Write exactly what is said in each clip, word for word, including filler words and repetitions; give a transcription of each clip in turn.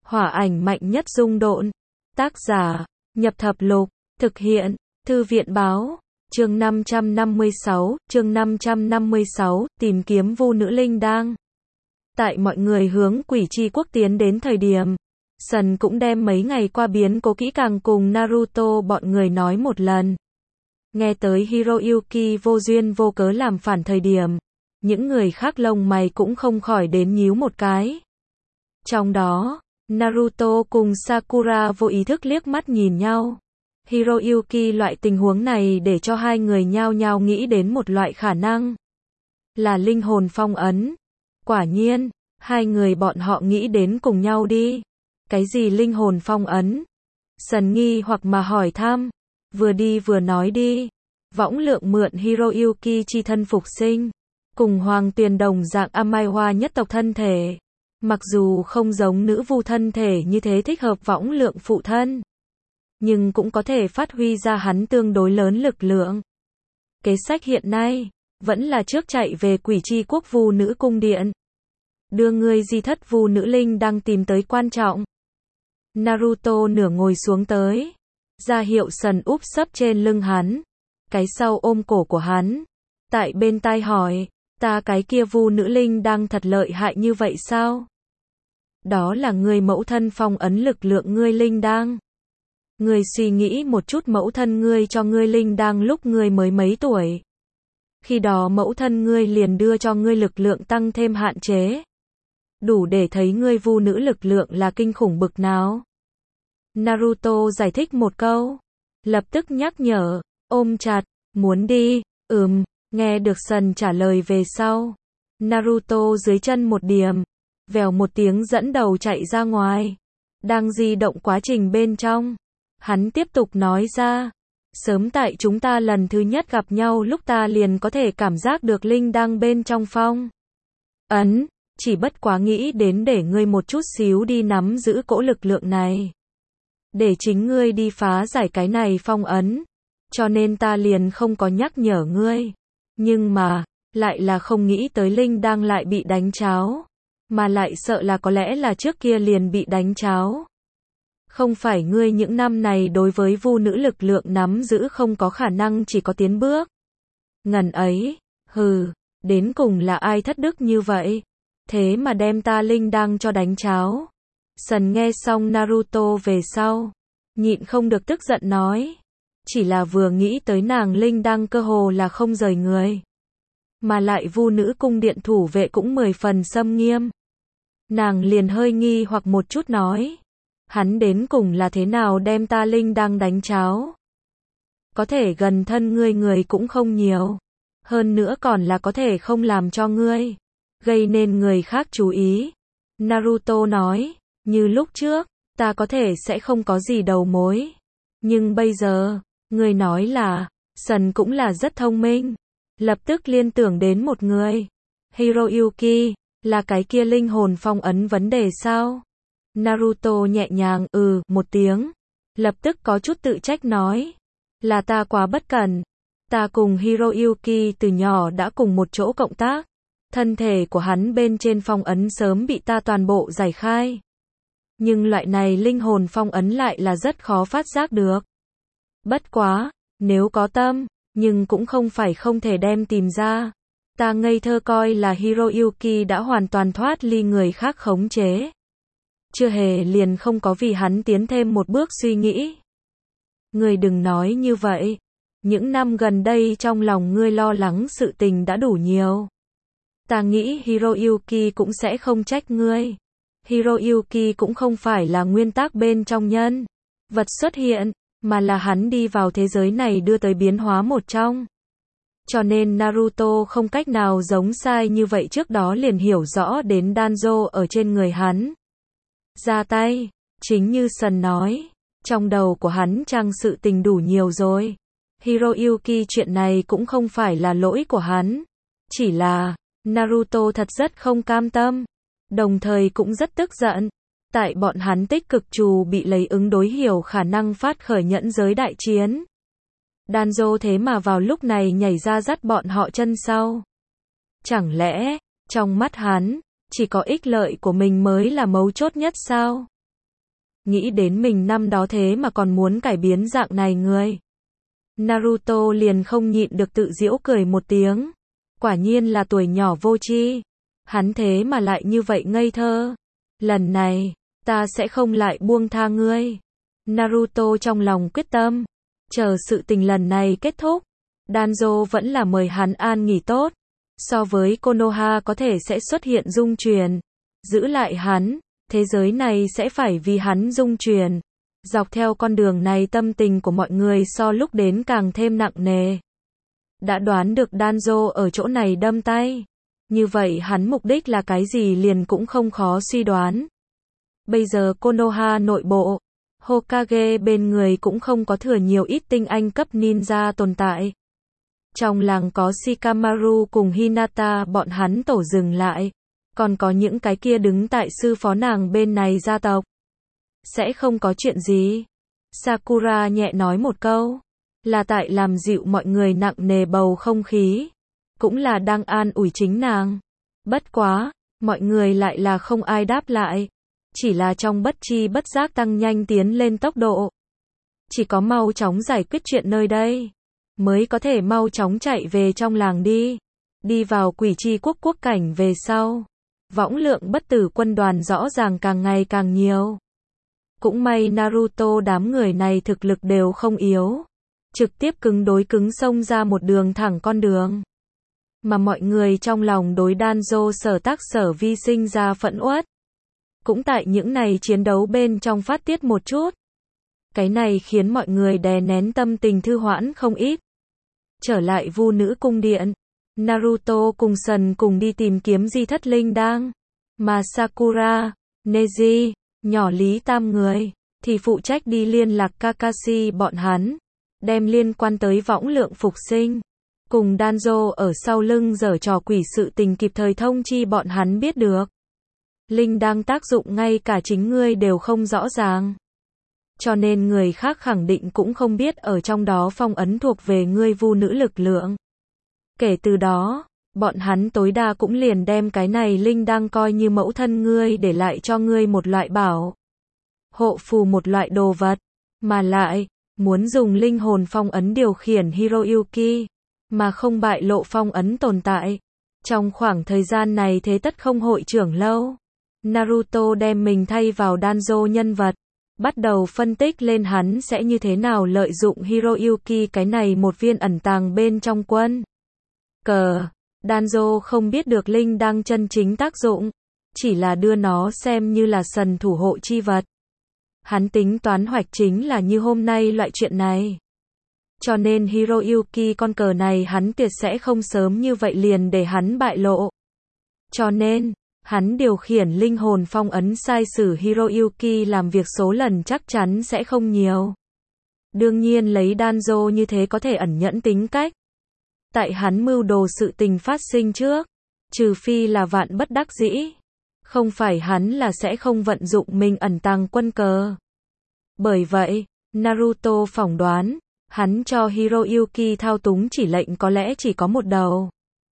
Hỏa ảnh mạnh nhất dung độn. Tác giả, Nhập Thập Lục. Thực hiện, Thư viện báo. Chương năm trăm năm mươi sáu, chương năm trăm năm mươi sáu, tìm kiếm vu nữ linh đang. Tại mọi người hướng Quỷ Chi Quốc tiến đến thời điểm, Sần cũng đem mấy ngày qua biến cố kỹ càng cùng Naruto bọn người nói một lần. Nghe tới Hiroyuki vô duyên vô cớ làm phản thời điểm, những người khác lông mày cũng không khỏi đến nhíu một cái. Trong đó, Naruto cùng Sakura vô ý thức liếc mắt nhìn nhau. Hiroyuki loại tình huống này để cho hai người nhao nhao nghĩ đến một loại khả năng. Là linh hồn phong ấn. Quả nhiên, hai người bọn họ nghĩ đến cùng nhau đi. Cái gì linh hồn phong ấn? Sần nghi hoặc mà hỏi thăm. Vừa đi vừa nói đi. Võng lượng mượn Hiroyuki chi thân phục sinh. Cùng Hoàng Tuyền đồng dạng Amaiwa nhất tộc thân thể. Mặc dù không giống nữ vu thân thể như thế thích hợp võng lượng phụ thân, nhưng cũng có thể phát huy ra hắn tương đối lớn lực lượng. Kế sách hiện nay, vẫn là trước chạy về Quỷ Chi Quốc vu nữ cung điện. Đưa người di thất vu nữ linh đang tìm tới quan trọng. Naruto nửa ngồi xuống tới, ra hiệu Sần úp sấp trên lưng hắn, cái sau ôm cổ của hắn, tại bên tai hỏi, ta cái kia vu nữ linh đang thật lợi hại như vậy sao? Đó là người mẫu thân phong ấn lực lượng ngươi linh đang. Ngươi suy nghĩ một chút mẫu thân ngươi cho ngươi linh đang lúc ngươi mới mấy tuổi. Khi đó mẫu thân ngươi liền đưa cho ngươi lực lượng tăng thêm hạn chế. Đủ để thấy ngươi vu nữ lực lượng là kinh khủng bực nào. Naruto giải thích một câu. Lập tức nhắc nhở, ôm chặt, muốn đi, ừm, nghe được Sần trả lời về sau. Naruto dưới chân một điểm, vèo một tiếng dẫn đầu chạy ra ngoài. Đang di động quá trình bên trong. Hắn tiếp tục nói ra, sớm tại chúng ta lần thứ nhất gặp nhau lúc ta liền có thể cảm giác được linh đang bên trong phong ấn, chỉ bất quá nghĩ đến để ngươi một chút xíu đi nắm giữ cỗ lực lượng này. Để chính ngươi đi phá giải cái này phong ấn, cho nên ta liền không có nhắc nhở ngươi. Nhưng mà, lại là không nghĩ tới linh đang lại bị đánh cháo, mà lại sợ là có lẽ là trước kia liền bị đánh cháo. Không phải ngươi những năm này đối với vu nữ lực lượng nắm giữ không có khả năng chỉ có tiến bước. Ngần ấy, hừ, đến cùng là ai thất đức như vậy? Thế mà đem ta linh đang cho đánh cháo. Sần nghe xong Naruto về sau, nhịn không được tức giận nói. Chỉ là vừa nghĩ tới nàng linh đang cơ hồ là không rời người. Mà lại vu nữ cung điện thủ vệ cũng mười phần xâm nghiêm. Nàng liền hơi nghi hoặc một chút nói. Hắn đến cùng là thế nào đem ta linh đang đánh cháo? Có thể gần thân ngươi người cũng không nhiều. Hơn nữa còn là có thể không làm cho ngươi gây nên người khác chú ý. Naruto nói, như lúc trước, ta có thể sẽ không có gì đầu mối. Nhưng bây giờ, ngươi nói là, Sần cũng là rất thông minh. Lập tức liên tưởng đến một người. Hiroyuki, là cái kia linh hồn phong ấn vấn đề sao? Naruto nhẹ nhàng ừ một tiếng, lập tức có chút tự trách nói, là ta quá bất cẩn. Ta cùng Hiroyuki từ nhỏ đã cùng một chỗ cộng tác, thân thể của hắn bên trên phong ấn sớm bị ta toàn bộ giải khai. Nhưng loại này linh hồn phong ấn lại là rất khó phát giác được. Bất quá, nếu có tâm, nhưng cũng không phải không thể đem tìm ra. Ta ngây thơ coi là Hiroyuki đã hoàn toàn thoát ly người khác khống chế. Chưa hề liền không có vì hắn tiến thêm một bước suy nghĩ. Ngươi đừng nói như vậy. Những năm gần đây trong lòng ngươi lo lắng sự tình đã đủ nhiều. Ta nghĩ Hiroyuki cũng sẽ không trách ngươi. Hiroyuki cũng không phải là nguyên tắc bên trong nhân vật xuất hiện, mà là hắn đi vào thế giới này đưa tới biến hóa một trong. Cho nên Naruto không cách nào giống sai như vậy trước đó liền hiểu rõ đến Danzo ở trên người hắn. Ra tay, chính như Sần nói, trong đầu của hắn trang sự tình đủ nhiều rồi. Hiroyuki chuyện này cũng không phải là lỗi của hắn. Chỉ là, Naruto thật rất không cam tâm, đồng thời cũng rất tức giận. Tại bọn hắn tích cực trù bị lấy ứng đối hiểu khả năng phát khởi nhẫn giới đại chiến. Danzo thế mà vào lúc này nhảy ra dắt bọn họ chân sau. Chẳng lẽ, trong mắt hắn, chỉ có ích lợi của mình mới là mấu chốt nhất sao? nghĩ đến mình năm đó thế mà còn muốn cải biến dạng này người. Naruto liền không nhịn được tự giễu cười một tiếng. Quả nhiên là tuổi nhỏ vô tri. Hắn thế mà lại như vậy ngây thơ. Lần này, ta sẽ không lại buông tha ngươi. Naruto trong lòng quyết tâm. Chờ sự tình lần này kết thúc, Danzo vẫn là mời hắn an nghỉ tốt. So với Konoha có thể sẽ xuất hiện dung truyền. Giữ lại hắn, thế giới này sẽ phải vì hắn dung truyền. Dọc theo con đường này tâm tình của mọi người so lúc đến càng thêm nặng nề. Đã đoán được Danzo ở chỗ này đâm tay. Như vậy hắn mục đích là cái gì liền cũng không khó suy đoán. Bây giờ Konoha nội bộ, Hokage bên người cũng không có thừa nhiều ít tinh anh cấp ninja tồn tại. Trong làng có Shikamaru cùng Hinata bọn hắn tổ dừng lại. Còn có những cái kia đứng tại sư phó nàng bên này gia tộc. Sẽ không có chuyện gì. Sakura nhẹ nói một câu. Là tại làm dịu mọi người nặng nề bầu không khí. Cũng là đang an ủi chính nàng. Bất quá, mọi người lại là không ai đáp lại. Chỉ là trong bất chi bất giác tăng nhanh tiến lên tốc độ. Chỉ có mau chóng giải quyết chuyện nơi đây. Mới có thể mau chóng chạy về trong làng đi. Đi vào quỷ chi quốc quốc cảnh về sau. Võng lượng bất tử quân đoàn rõ ràng càng ngày càng nhiều. Cũng may Naruto đám người này thực lực đều không yếu. Trực tiếp cứng đối cứng xông ra một đường thẳng con đường. Mà mọi người trong lòng đối Danzo sở tác sở vi sinh ra phẫn uất. Cũng tại những này chiến đấu bên trong phát tiết một chút. Cái này khiến mọi người đè nén tâm tình thư hoãn không ít. Trở lại Vu Nữ cung điện. Naruto cùng Sần cùng đi tìm kiếm di thất linh đang. Mà Sakura, Neji, nhỏ Lý Tam người, thì phụ trách đi liên lạc Kakashi bọn hắn. Đem liên quan tới võng lượng phục sinh. Cùng Danzo ở sau lưng giở trò quỷ sự tình kịp thời thông chi bọn hắn biết được. Linh đang tác dụng ngay cả chính ngươi đều không rõ ràng. Cho nên người khác khẳng định cũng không biết ở trong đó phong ấn thuộc về ngươi vu nữ lực lượng. Kể từ đó, bọn hắn tối đa cũng liền đem cái này linh đang coi như mẫu thân ngươi để lại cho ngươi một loại bảo hộ phù, một loại đồ vật. Mà lại, muốn dùng linh hồn phong ấn điều khiển Hiroyuki, mà không bại lộ phong ấn tồn tại. Trong khoảng thời gian này thế tất không hội trưởng lâu. Naruto đem mình thay vào Danzo nhân vật. Bắt đầu phân tích lên hắn sẽ như thế nào lợi dụng Hiroyuki cái này một viên ẩn tàng bên trong quân cờ. Danzo không biết được linh đang chân chính tác dụng, chỉ là đưa nó xem như là sần thủ hộ chi vật. Hắn tính toán hoạch chính là như hôm nay loại chuyện này. Cho nên Hiroyuki con cờ này hắn tuyệt sẽ không sớm như vậy liền để hắn bại lộ. Cho nên, hắn điều khiển linh hồn phong ấn sai sử Hiroyuki làm việc số lần chắc chắn sẽ không nhiều. Đương nhiên lấy Danzo như thế có thể ẩn nhẫn tính cách. Tại hắn mưu đồ sự tình phát sinh trước, trừ phi là vạn bất đắc dĩ, không phải hắn là sẽ không vận dụng mình ẩn tàng quân cờ. Bởi vậy, Naruto phỏng đoán, hắn cho Hiroyuki thao túng chỉ lệnh có lẽ chỉ có một đầu.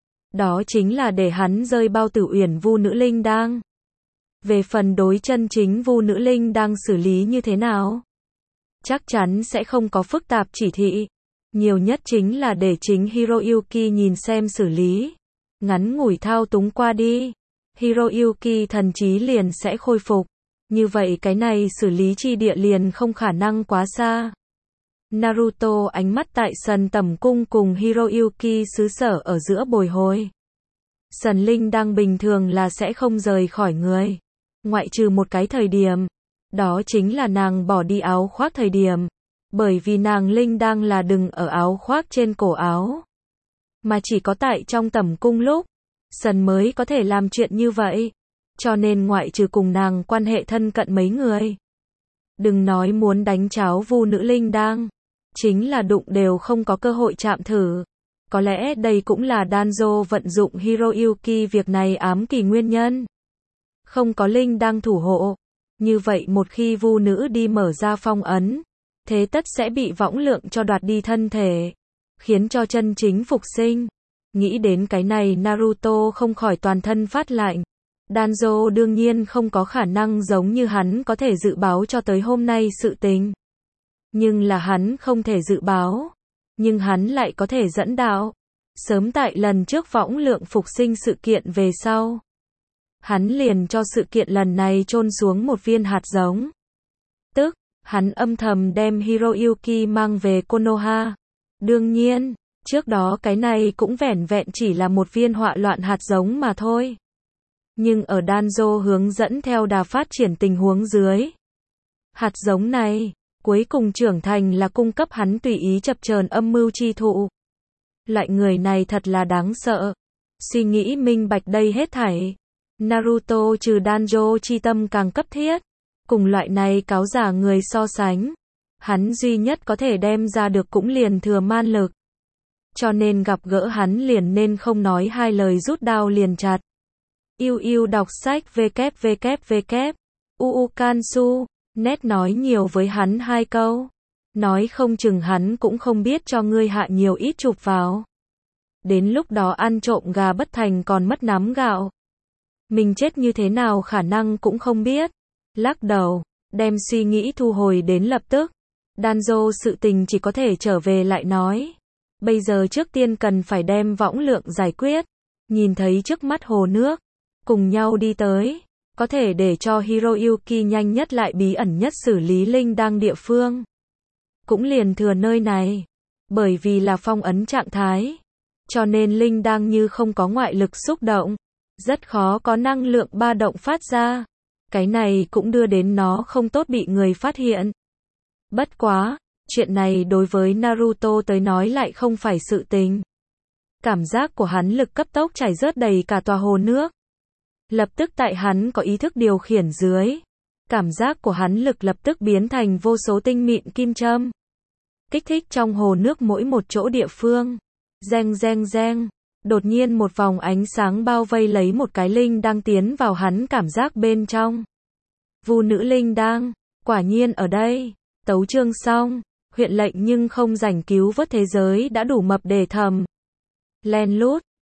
Đó chính là để hắn rơi bao tử uyển vu nữ linh đang. Về phần đối chân chính vu nữ linh đang xử lý như thế nào? Chắc chắn sẽ không có phức tạp chỉ thị. Nhiều nhất chính là để chính Hiroyuki nhìn xem xử lý. Ngắn ngủi thao túng qua đi. Hiroyuki thần trí liền sẽ khôi phục. Như vậy cái này xử lý chi địa liền không khả năng quá xa. Naruto ánh mắt tại sân tẩm cung cùng Hiroyuki xứ sở ở giữa bồi hồi. Sần linh đang bình thường là sẽ không rời khỏi người. Ngoại trừ một cái thời điểm. Đó chính là nàng bỏ đi áo khoác thời điểm. Bởi vì nàng linh đang là đừng ở áo khoác trên cổ áo. Mà chỉ có tại trong tẩm cung lúc. Sần mới có thể làm chuyện như vậy. Cho nên ngoại trừ cùng nàng quan hệ thân cận mấy người. Đừng nói muốn đánh cháo vu nữ linh đang. Chính là đụng đều không có cơ hội chạm thử. Có lẽ đây cũng là Danzo vận dụng Hiroyuki việc này ám kỳ nguyên nhân. Không có linh đang thủ hộ. Như vậy một khi vu nữ đi mở ra phong ấn, thế tất sẽ bị võng lượng cho đoạt đi thân thể. Khiến cho chân chính phục sinh. Nghĩ đến cái này Naruto không khỏi toàn thân phát lạnh. Danzo đương nhiên không có khả năng giống như hắn có thể dự báo cho tới hôm nay sự tình. Nhưng là hắn không thể dự báo. Nhưng hắn lại có thể dẫn đạo. Sớm tại lần trước võng lượng phục sinh sự kiện về sau. Hắn liền cho sự kiện lần này chôn xuống một viên hạt giống. Tức, hắn âm thầm đem Hiroyuki mang về Konoha. Đương nhiên, trước đó cái này cũng vẻn vẹn chỉ là một viên họa loạn hạt giống mà thôi. Nhưng ở Danzo hướng dẫn theo đà phát triển tình huống dưới. Hạt giống này, cuối cùng trưởng thành là cung cấp hắn tùy ý chập chờn âm mưu chi thụ. Loại người này thật là đáng sợ. Suy nghĩ minh bạch đây hết thảy. Naruto trừ Danzo chi tâm càng cấp thiết. Cùng loại này cáo giả người so sánh. Hắn duy nhất có thể đem ra được cũng liền thừa man lực. Cho nên gặp gỡ hắn liền nên không nói hai lời rút đao liền chặt. Yêu yêu đọc sách www. Uukansu. Nét nói nhiều với hắn hai câu. Nói không chừng hắn cũng không biết cho ngươi hạ nhiều ít chụp vào. Đến lúc đó ăn trộm gà bất thành còn mất nắm gạo. Mình chết như thế nào khả năng cũng không biết. Lắc đầu, đem suy nghĩ thu hồi đến lập tức. Danzo sự tình chỉ có thể trở về lại nói. Bây giờ trước tiên cần phải đem võng lượng giải quyết. Nhìn thấy trước mắt hồ nước. Cùng nhau đi tới. Có thể để cho Hiroyuki nhanh nhất lại bí ẩn nhất xử lý linh đang địa phương. Cũng liền thừa nơi này. Bởi vì là phong ấn trạng thái. Cho nên linh đang như không có ngoại lực xúc động. Rất khó có năng lượng ba động phát ra. Cái này cũng đưa đến nó không tốt bị người phát hiện. Bất quá, chuyện này đối với Naruto tới nói lại không phải sự tình. Cảm giác của hắn lực cấp tốc chảy rớt đầy cả tòa hồ nước. Lập tức tại hắn có ý thức điều khiển dưới. Cảm giác của hắn lực lập tức biến thành vô số tinh mịn kim châm. Kích thích trong hồ nước mỗi một chỗ địa phương. Reng reng reng. Đột nhiên một vòng ánh sáng bao vây lấy một cái linh đang tiến vào hắn cảm giác bên trong. Vu nữ linh đang, quả nhiên ở đây. Tấu chương xong, huyện lệnh nhưng không rảnh cứu vớt thế giới đã đủ mập để thầm. Len lút,